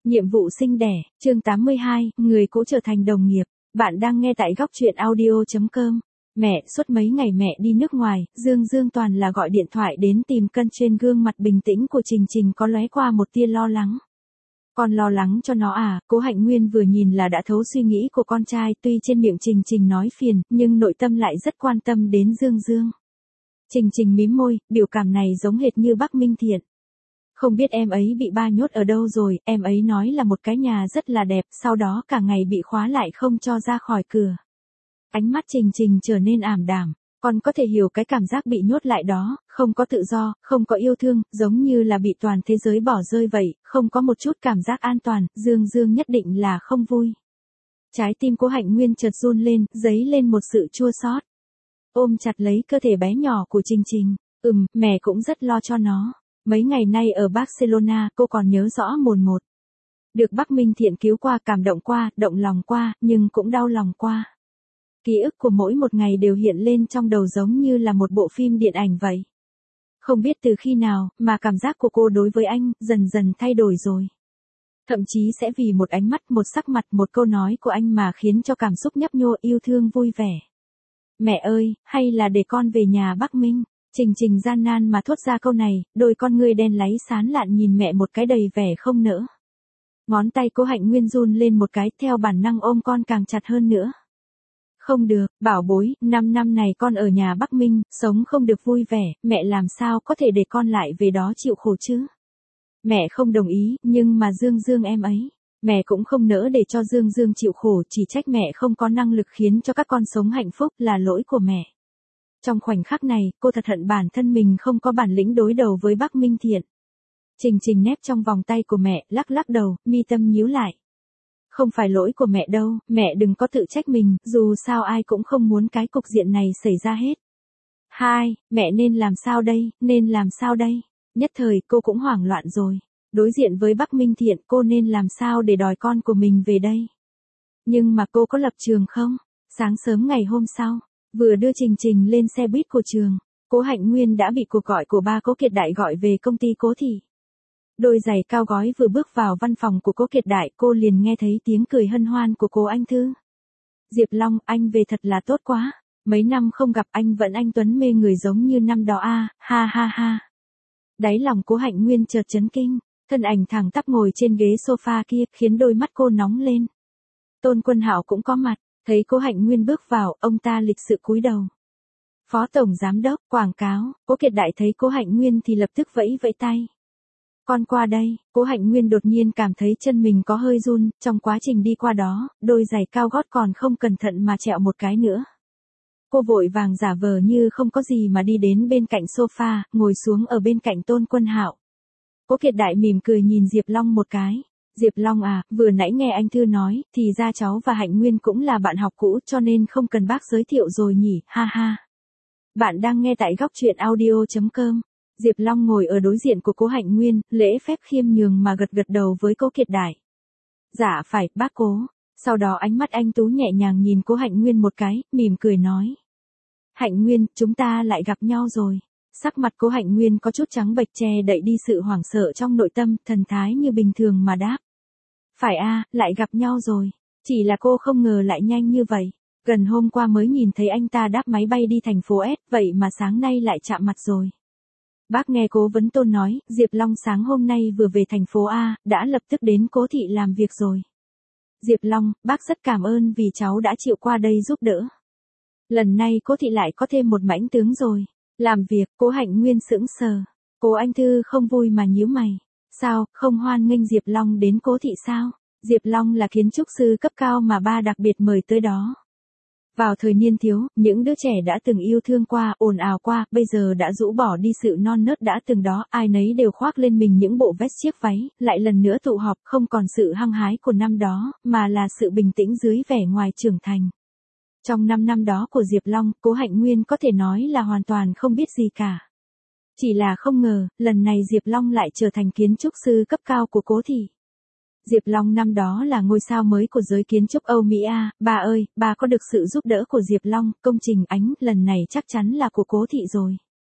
Nhiệm vụ sinh đẻ, chương 82, người cũ trở thành đồng nghiệp. Bạn đang nghe tại góc truyện audio.com. Mẹ, suốt mấy ngày mẹ đi nước ngoài, Dương toàn là gọi điện thoại đến tìm cân. Trên gương mặt bình tĩnh của Trình Trình có lóe qua một tia lo lắng. Con lo lắng cho nó à? Cố Hạnh Nguyên vừa nhìn là đã thấu suy nghĩ của con trai, tuy trên miệng Trình Trình nói phiền, nhưng nội tâm lại rất quan tâm đến Dương. Trình Trình mím môi, biểu cảm này giống hệt như Bắc Minh Thiện. Không biết em ấy bị ba nhốt ở đâu rồi, em ấy nói là một cái nhà rất là đẹp, sau đó cả ngày bị khóa lại không cho ra khỏi cửa. Ánh mắt Trình Trình trở nên ảm đạm, con có thể hiểu cái cảm giác bị nhốt lại đó, không có tự do, không có yêu thương, giống như là bị toàn thế giới bỏ rơi vậy, không có một chút cảm giác an toàn, Dương nhất định là không vui. Trái tim Cố Hạnh Nguyên chợt run lên, dấy lên một sự chua xót. Ôm chặt lấy cơ thể bé nhỏ của Trình Trình, mẹ cũng rất lo cho nó. Mấy ngày nay ở Barcelona, cô còn nhớ rõ mồn một. Được Bắc Minh Thiện cứu qua, cảm động qua, động lòng qua, nhưng cũng đau lòng qua. Ký ức của mỗi một ngày đều hiện lên trong đầu giống như là một bộ phim điện ảnh vậy. Không biết từ khi nào, mà cảm giác của cô đối với anh, dần dần thay đổi rồi. Thậm chí sẽ vì một ánh mắt, một sắc mặt, một câu nói của anh mà khiến cho cảm xúc nhấp nhô yêu thương vui vẻ. Mẹ ơi, hay là để con về nhà Bắc Minh? Trình Trình gian nan mà thốt ra câu này, đôi con ngươi đen láy sán lạn nhìn mẹ một cái đầy vẻ không nỡ. Ngón tay Cố Hạnh Nguyên run lên một cái, theo bản năng ôm con càng chặt hơn nữa. Không được, bảo bối, 5 năm này con ở nhà Bắc Minh, sống không được vui vẻ, mẹ làm sao có thể để con lại về đó chịu khổ chứ? Mẹ không đồng ý, nhưng mà Dương em ấy. Mẹ cũng không nỡ để cho Dương chịu khổ, chỉ trách mẹ không có năng lực khiến cho các con sống hạnh phúc, là lỗi của mẹ. Trong khoảnh khắc này, cô thật hận bản thân mình không có bản lĩnh đối đầu với Bắc Minh Thiện. Trình Trình nép trong vòng tay của mẹ, lắc đầu, mi tâm nhíu lại. Không phải lỗi của mẹ đâu, mẹ đừng có tự trách mình, dù sao ai cũng không muốn cái cục diện này xảy ra hết. Mẹ nên làm sao đây? Nhất thời cô cũng hoảng loạn rồi. Đối diện với Bắc Minh Thiện, cô nên làm sao để đòi con của mình về đây? Nhưng mà cô có lập trường không? Sáng sớm ngày hôm sau, vừa đưa Trình Trình lên xe buýt của trường, Cố Hạnh Nguyên đã bị cuộc gọi của ba Cố Kiệt Đại gọi về công ty Cố thị. Đôi giày cao gói vừa bước vào văn phòng của Cố Kiệt Đại, cô liền nghe thấy tiếng cười hân hoan của Cố Anh Thư. Diệp Long, anh về thật là tốt quá. Mấy năm không gặp anh vẫn anh tuấn mê người giống như năm đó à, ha. Đáy lòng Cố Hạnh Nguyên chợt chấn kinh, thân ảnh thẳng tắp ngồi trên ghế sofa kia, khiến đôi mắt cô nóng lên. Tôn Quân Hạo cũng có mặt. Thấy Cố Hạnh Nguyên bước vào, ông ta lịch sự cúi đầu. Phó Tổng Giám đốc, quảng cáo. Cố Kiệt Đại thấy Cố Hạnh Nguyên thì lập tức vẫy tay. Con qua đây. Cố Hạnh Nguyên đột nhiên cảm thấy chân mình có hơi run, trong quá trình đi qua đó, đôi giày cao gót còn không cẩn thận mà trẹo một cái nữa. Cô vội vàng giả vờ như không có gì mà đi đến bên cạnh sofa, ngồi xuống ở bên cạnh Tôn Quân Hạo. Cố Kiệt Đại mỉm cười nhìn Diệp Long một cái. Diệp Long à, vừa nãy nghe anh Thư nói, thì ra cháu và Hạnh Nguyên cũng là bạn học cũ cho nên không cần bác giới thiệu rồi nhỉ, ha. Bạn đang nghe tại góc truyện audio.com. Diệp Long ngồi ở đối diện của Cố Hạnh Nguyên, lễ phép khiêm nhường mà gật đầu với Cố Kiệt Đại. Dạ phải, bác Cố. Sau đó ánh mắt anh tú nhẹ nhàng nhìn Cố Hạnh Nguyên một cái, mỉm cười nói. Hạnh Nguyên, chúng ta lại gặp nhau rồi. Sắc mặt Cố Hạnh Nguyên có chút trắng bệch che đậy đi sự hoảng sợ trong nội tâm, thần thái như bình thường mà đáp. Phải à, lại gặp nhau rồi. Chỉ là cô không ngờ lại nhanh như vậy. Gần hôm qua mới nhìn thấy anh ta đáp máy bay đi thành phố S, vậy mà sáng nay lại chạm mặt rồi. Bác nghe Cố Vấn Tôn nói, Diệp Long sáng hôm nay vừa về thành phố A, đã lập tức đến Cố thị làm việc rồi. Diệp Long, bác rất cảm ơn vì cháu đã chịu qua đây giúp đỡ. Lần này Cố thị lại có thêm một mãnh tướng rồi. Làm việc, Cố Hạnh Nguyên sững sờ. Cố Anh Thư không vui mà nhíu mày. Sao, không hoan nghênh Diệp Long đến Cố thị sao? Diệp Long là kiến trúc sư cấp cao mà ba đặc biệt mời tới đó. Vào thời niên thiếu, những đứa trẻ đã từng yêu thương qua, ồn ào qua, bây giờ đã rũ bỏ đi sự non nớt đã từng đó, ai nấy đều khoác lên mình những bộ vest chiếc váy, lại lần nữa tụ họp, không còn sự hăng hái của năm đó, mà là sự bình tĩnh dưới vẻ ngoài trưởng thành. Trong 5 năm đó của Diệp Long, Cố Hạnh Nguyên có thể nói là hoàn toàn không biết gì cả. Chỉ là không ngờ, lần này Diệp Long lại trở thành kiến trúc sư cấp cao của Cố thị. Diệp Long năm đó là ngôi sao mới của giới kiến trúc Âu Mỹ A, bà ơi, bà có được sự giúp đỡ của Diệp Long, công trình ánh, lần này chắc chắn là của Cố thị rồi.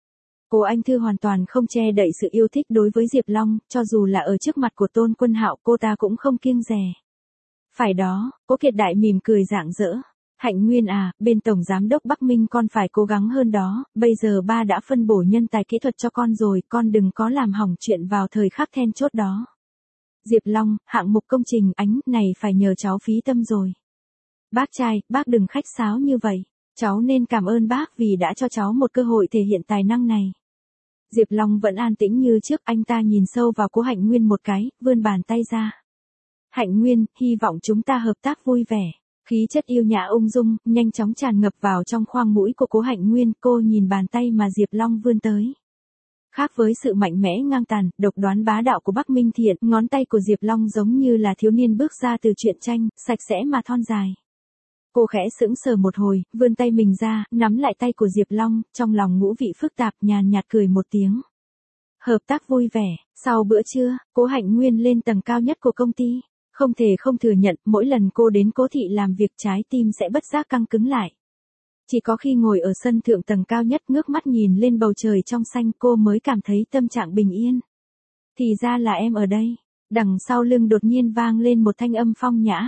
Cô Anh Thư hoàn toàn không che đậy sự yêu thích đối với Diệp Long, cho dù là ở trước mặt của Tôn Quân Hạo cô ta cũng không kiêng dè. Phải đó, Cố Kiệt Đại mỉm cười rạng rỡ. Hạnh Nguyên à, bên Tổng Giám đốc Bắc Minh con phải cố gắng hơn đó, bây giờ ba đã phân bổ nhân tài kỹ thuật cho con rồi, con đừng có làm hỏng chuyện vào thời khắc then chốt đó. Diệp Long, hạng mục công trình ánh này phải nhờ cháu phí tâm rồi. Bác trai, bác đừng khách sáo như vậy, cháu nên cảm ơn bác vì đã cho cháu một cơ hội thể hiện tài năng này. Diệp Long vẫn an tĩnh như trước, anh ta nhìn sâu vào Cố Hạnh Nguyên một cái, vươn bàn tay ra. Hạnh Nguyên, hy vọng chúng ta hợp tác vui vẻ. Khí chất yêu nhã ung dung, nhanh chóng tràn ngập vào trong khoang mũi của Cố Hạnh Nguyên, cô nhìn bàn tay mà Diệp Long vươn tới. Khác với sự mạnh mẽ ngang tàn, độc đoán bá đạo của Bắc Minh Thiện, ngón tay của Diệp Long giống như là thiếu niên bước ra từ truyện tranh, sạch sẽ mà thon dài. Cô khẽ sững sờ một hồi, vươn tay mình ra, nắm lại tay của Diệp Long, trong lòng ngũ vị phức tạp, nhàn nhạt cười một tiếng. Hợp tác vui vẻ, sau bữa trưa, Cố Hạnh Nguyên lên tầng cao nhất của công ty. Không thể không thừa nhận, mỗi lần cô đến Cố thị làm việc trái tim sẽ bất giác căng cứng lại. Chỉ có khi ngồi ở sân thượng tầng cao nhất ngước mắt nhìn lên bầu trời trong xanh cô mới cảm thấy tâm trạng bình yên. Thì ra là em ở đây. Đằng sau lưng đột nhiên vang lên một thanh âm phong nhã.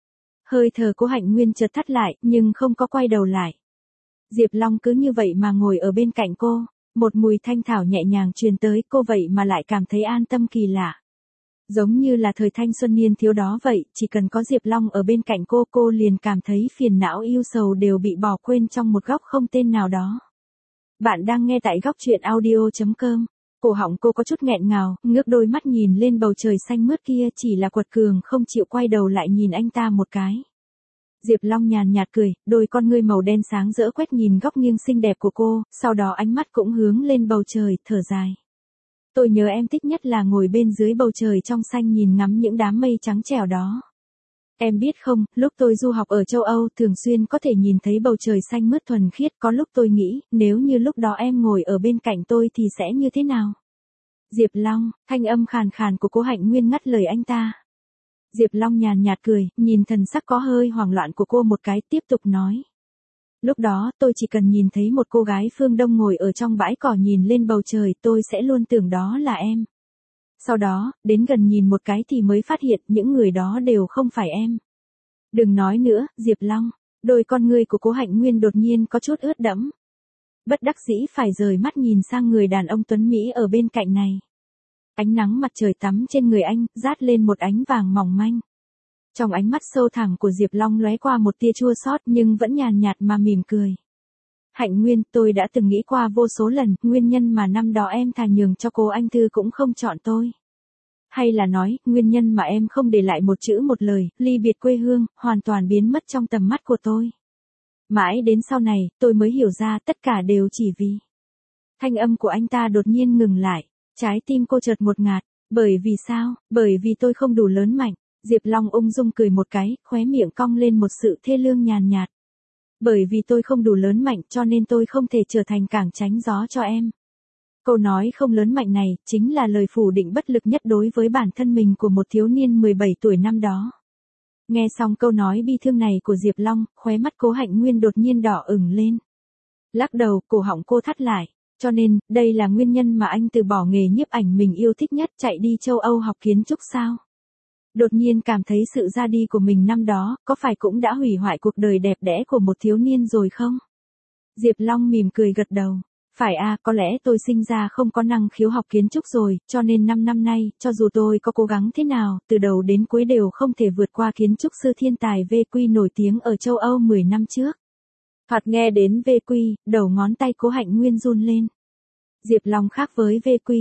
Hơi thở Cố Hạnh Nguyên chợt thắt lại, nhưng không có quay đầu lại. Diệp Long cứ như vậy mà ngồi ở bên cạnh cô, một mùi thanh thảo nhẹ nhàng truyền tới cô vậy mà lại cảm thấy an tâm kỳ lạ. Giống như là thời thanh xuân niên thiếu đó vậy, chỉ cần có Diệp Long ở bên cạnh cô liền cảm thấy phiền não yêu sầu đều bị bỏ quên trong một góc không tên nào đó. Bạn đang nghe tại góc truyện audio.com. Cổ họng cô có chút nghẹn ngào, ngước đôi mắt nhìn lên bầu trời xanh mướt kia, chỉ là quật cường không chịu quay đầu lại nhìn anh ta một cái. Diệp Long nhàn nhạt cười, đôi con ngươi màu đen sáng rỡ quét nhìn góc nghiêng xinh đẹp của cô, sau đó ánh mắt cũng hướng lên bầu trời, thở dài. Tôi nhớ em thích nhất là ngồi bên dưới bầu trời trong xanh nhìn ngắm những đám mây trắng trẻo đó. Em biết không, lúc tôi du học ở châu Âu thường xuyên có thể nhìn thấy bầu trời xanh mướt thuần khiết, có lúc tôi nghĩ, nếu như lúc đó em ngồi ở bên cạnh tôi thì sẽ như thế nào? Diệp Long, thanh âm khàn khàn của Cố Hạnh Nguyên ngắt lời anh ta. Diệp Long nhàn nhạt cười, nhìn thần sắc có hơi hoảng loạn của cô một cái, tiếp tục nói. Lúc đó, tôi chỉ cần nhìn thấy một cô gái phương Đông ngồi ở trong bãi cỏ nhìn lên bầu trời, tôi sẽ luôn tưởng đó là em. Sau đó, đến gần nhìn một cái thì mới phát hiện những người đó đều không phải em. Đừng nói nữa, Diệp Long. Đôi con ngươi của Cố Hạnh Nguyên đột nhiên có chút ướt đẫm. Bất đắc dĩ phải rời mắt nhìn sang người đàn ông tuấn Mỹ ở bên cạnh này. Ánh nắng mặt trời tắm trên người anh, rát lên một ánh vàng mỏng manh. Trong ánh mắt sâu thẳm của Diệp Long lóe qua một tia chua xót nhưng vẫn nhàn nhạt mà mỉm cười. Hạnh Nguyên, tôi đã từng nghĩ qua vô số lần, nguyên nhân mà năm đó em thà nhường cho cô Anh Thư cũng không chọn tôi. Hay là nói, nguyên nhân mà em không để lại một chữ một lời, ly biệt quê hương, hoàn toàn biến mất trong tầm mắt của tôi. Mãi đến sau này, tôi mới hiểu ra tất cả đều chỉ vì. Thanh âm của anh ta đột nhiên ngừng lại, trái tim cô chợt ngột ngạt, bởi vì sao, bởi vì tôi không đủ lớn mạnh. Diệp Long ung dung cười một cái, khóe miệng cong lên một sự thê lương nhàn nhạt. Bởi vì tôi không đủ lớn mạnh cho nên tôi không thể trở thành cảng tránh gió cho em. Câu nói không lớn mạnh này, chính là lời phủ định bất lực nhất đối với bản thân mình của một thiếu niên 17 tuổi năm đó. Nghe xong câu nói bi thương này của Diệp Long, khóe mắt Cố Hạnh Nguyên đột nhiên đỏ ửng lên. Lắc đầu, cổ họng cô thắt lại. Cho nên, đây là nguyên nhân mà anh từ bỏ nghề nhiếp ảnh mình yêu thích nhất, chạy đi châu Âu học kiến trúc sao? Đột nhiên cảm thấy sự ra đi của mình năm đó, có phải cũng đã hủy hoại cuộc đời đẹp đẽ của một thiếu niên rồi không? Diệp Long mỉm cười gật đầu. Phải à, có lẽ tôi sinh ra không có năng khiếu học kiến trúc rồi, cho nên 5 năm nay, cho dù tôi có cố gắng thế nào, từ đầu đến cuối đều không thể vượt qua kiến trúc sư thiên tài VQ nổi tiếng ở châu Âu 10 năm trước. Thoạt nghe đến VQ, đầu ngón tay Cố Hạnh Nguyên run lên. Diệp Long khác với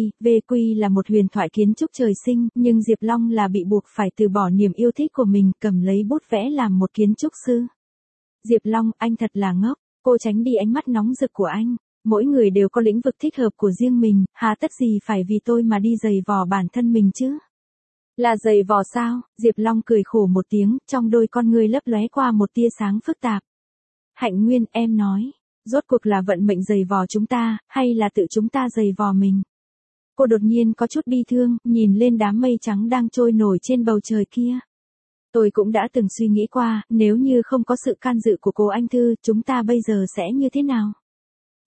VQ là một huyền thoại kiến trúc trời sinh, nhưng Diệp Long là bị buộc phải từ bỏ niềm yêu thích của mình, cầm lấy bút vẽ làm một kiến trúc sư. Diệp Long, anh thật là ngốc, cô tránh đi ánh mắt nóng rực của anh. Mỗi người đều có lĩnh vực thích hợp của riêng mình, hà tất gì phải vì tôi mà đi giày vò bản thân mình chứ? Là giày vò sao? Diệp Long cười khổ một tiếng, trong đôi con ngươi lấp lóe qua một tia sáng phức tạp. Hạnh Nguyên, em nói, rốt cuộc là vận mệnh giày vò chúng ta, hay là tự chúng ta giày vò mình? Cô đột nhiên có chút bi thương, nhìn lên đám mây trắng đang trôi nổi trên bầu trời kia. Tôi cũng đã từng suy nghĩ qua, nếu như không có sự can dự của cô Anh Thư, chúng ta bây giờ sẽ như thế nào?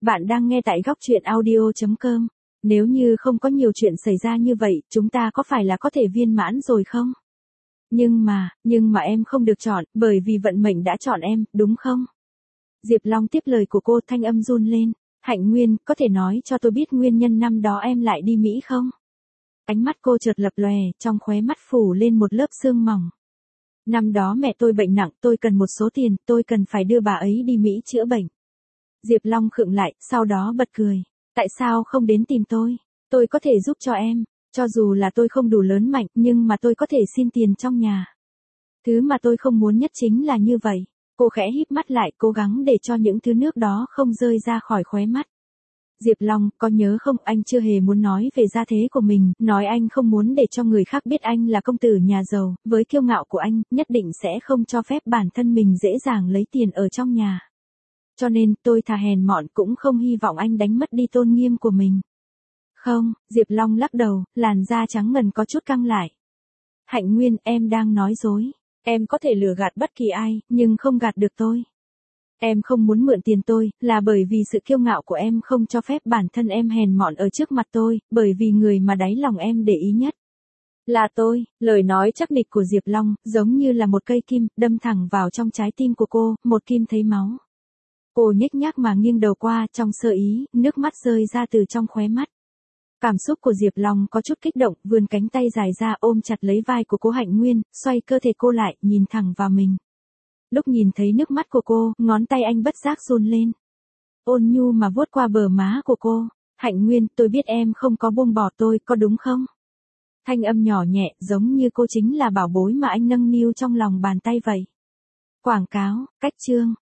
Bạn đang nghe tại góc truyện audio.com. Nếu như không có nhiều chuyện xảy ra như vậy, chúng ta có phải là có thể viên mãn rồi không? Nhưng mà em không được chọn, bởi vì vận mệnh đã chọn em, đúng không? Diệp Long tiếp lời của cô, thanh âm run lên. Hạnh Nguyên, có thể nói cho tôi biết nguyên nhân năm đó em lại đi Mỹ không? Ánh mắt cô chợt lập lòe, trong khóe mắt phủ lên một lớp sương mỏng. Năm đó mẹ tôi bệnh nặng, tôi cần một số tiền, tôi cần phải đưa bà ấy đi Mỹ chữa bệnh. Diệp Long khựng lại, sau đó bật cười. Tại sao không đến tìm tôi? Tôi có thể giúp cho em, cho dù là tôi không đủ lớn mạnh, nhưng mà tôi có thể xin tiền trong nhà. Thứ mà tôi không muốn nhất chính là như vậy. Cô khẽ híp mắt lại, cố gắng để cho những thứ nước đó không rơi ra khỏi khóe mắt. Diệp Long, có nhớ không, anh chưa hề muốn nói về gia thế của mình, nói anh không muốn để cho người khác biết anh là công tử nhà giàu, với kiêu ngạo của anh, nhất định sẽ không cho phép bản thân mình dễ dàng lấy tiền ở trong nhà. Cho nên, tôi thà hèn mọn cũng không hy vọng anh đánh mất đi tôn nghiêm của mình. Không, Diệp Long lắc đầu, làn da trắng ngần có chút căng lại. Hạnh Nguyên, em đang nói dối. Em có thể lừa gạt bất kỳ ai, nhưng không gạt được tôi. Em không muốn mượn tiền tôi, là bởi vì sự kiêu ngạo của em không cho phép bản thân em hèn mọn ở trước mặt tôi, bởi vì người mà đáy lòng em để ý nhất là tôi. Lời nói chắc nịch của Diệp Long, giống như là một cây kim, đâm thẳng vào trong trái tim của cô, một kim thấy máu. Cô nhếch nhác mà nghiêng đầu qua, trong sơ ý, nước mắt rơi ra từ trong khóe mắt. Cảm xúc của Diệp Long có chút kích động, vươn cánh tay dài ra ôm chặt lấy vai của cô Hạnh Nguyên, xoay cơ thể cô lại, nhìn thẳng vào mình. Lúc nhìn thấy nước mắt của cô, ngón tay anh bất giác run lên. Ôn nhu mà vuốt qua bờ má của cô. Hạnh Nguyên, tôi biết em không có buông bỏ tôi, có đúng không? Thanh âm nhỏ nhẹ, giống như cô chính là bảo bối mà anh nâng niu trong lòng bàn tay vậy. Quảng cáo, cách chương.